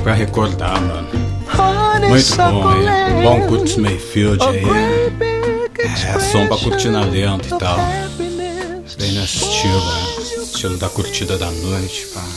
pra recordar, mano. Muito bom, hein? Bom Curtis Mayfield aí. É som pra curtir na lenta e tal. Bem nesse estilo, né? Estilo da curtida da noite, pá.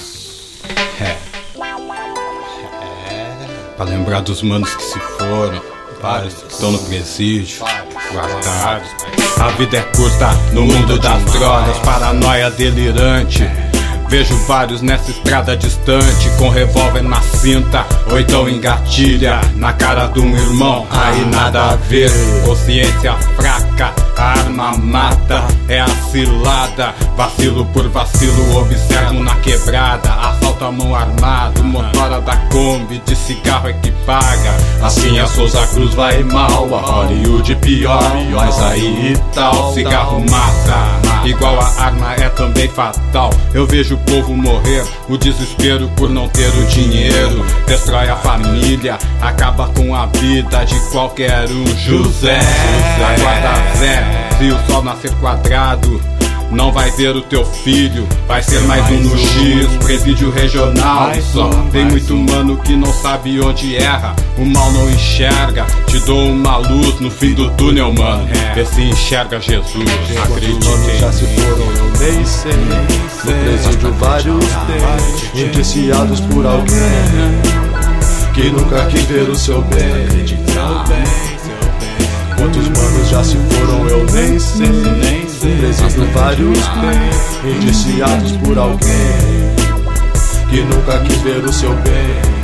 Pra lembrar dos manos que se foram, vários que estão no presídio, guardados. A vida é curta no mundo das drogas, paranoia delirante. Vejo vários nessa estrada distante, com revólver na cinta, ou então engatilha na cara de um irmão. Aí nada a ver, consciência fraca, a arma mata, é a cilada. Vacilo por vacilo, observo na quebrada. Assalto a mão armado, motora da Kombi, de cigarro é que paga. Assim a Souza Cruz vai mal, a Hollywood pior. Mas aí e tal, cigarro mata, igual a arma é também fatal. Eu vejo o povo morrer, o desespero por não ter o dinheiro destrói a família, acaba com a vida de qualquer um. José, aguarda Zé, se o sol nascer quadrado, não vai ver o teu filho, vai ser mais um no X, presídio regional. Só tem muito mano que não sabe onde erra, o mal não enxerga. Te dou uma luz no fim do túnel, mano, vê se enxerga Jesus. Acredite, já se foram, eu nem sei. No presídio vários tem, indiciados por alguém que nunca quis ver o seu bem. Quantos manos já se foram, eu nem sei. No presídio vários tem, indiciados por alguém que nunca quis ver o seu bem.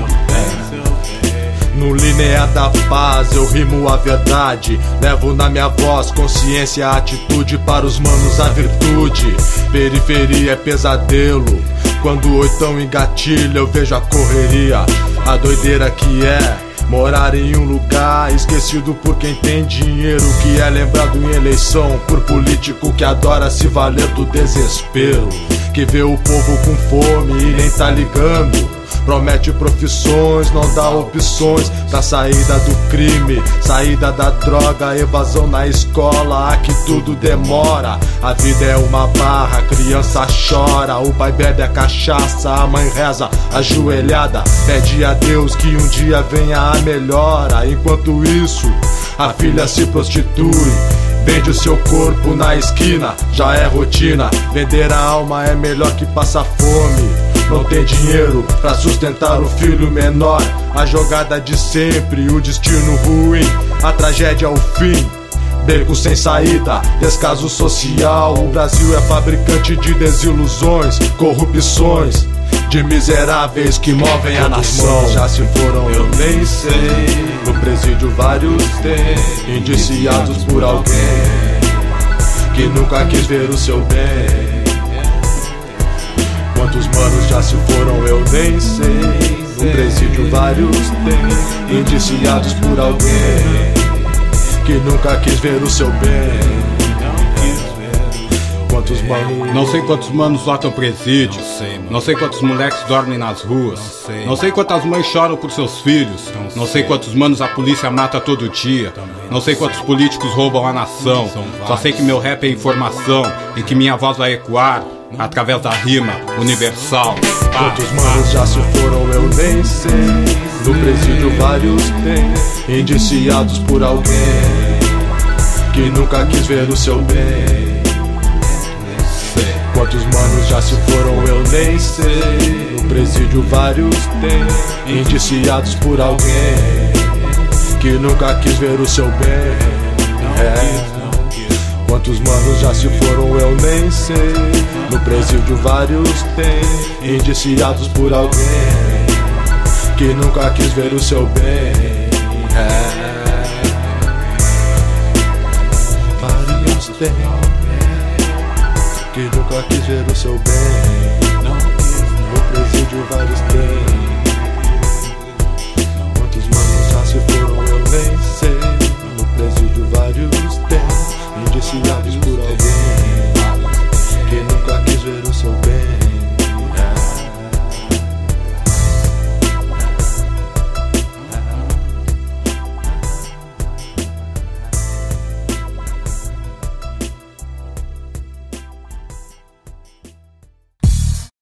No linear da paz eu rimo a verdade, levo na minha voz consciência, atitude, para os manos a virtude. Periferia é pesadelo, quando o oitão engatilha eu vejo a correria. A doideira que é morar em um lugar esquecido por quem tem dinheiro, que é lembrado em eleição por político que adora se valer do desespero, que vê o povo com fome e nem tá ligando. Promete profissões, não dá opções pra saída do crime, saída da droga, evasão na escola, aqui tudo demora. A vida é uma barra, a criança chora, o pai bebe a cachaça, a mãe reza ajoelhada, pede a Deus que um dia venha a melhora. Enquanto isso, a filha se prostitui, vende o seu corpo na esquina, já é rotina. Vender a alma é melhor que passar fome. Não tem dinheiro pra sustentar o filho menor, a jogada de sempre, o destino ruim, a tragédia é o fim. Beco sem saída, descaso social, o Brasil é fabricante de desilusões, corrupções, de miseráveis que movem a nação. Já se foram, eu nem sei. No presídio vários tem, indiciados por alguém que nunca quis ver o seu bem. Quantos manos já se foram, eu nem sei. No presídio vários tem, indiciados por alguém que nunca quis ver o seu bem. Quantos manos... Não sei quantos manos lotam presídio, não sei quantos moleques dormem nas ruas, não sei quantas mães choram por seus filhos, não sei quantos manos a polícia mata todo dia, não sei quantos políticos roubam a nação. Só sei que meu rap é informação e que minha voz vai ecoar através da rima universal. Quantos manos já se foram, eu nem sei. No presídio vários tem, indiciados por alguém que nunca quis ver o seu bem. Quantos manos já se foram, eu nem sei. No presídio vários tem, indiciados por alguém que nunca quis ver o seu bem. Quantos manos já se foram, eu nem sei. No presídio vários tem, indiciados por alguém que nunca quis ver o seu bem. Vários tem, que nunca quis ver o seu bem. No presídio vários tem. Quantos manos já se foram, eu nem sei. No presídio vários tem, indiciados por alguém que nunca quis ver o seu bem.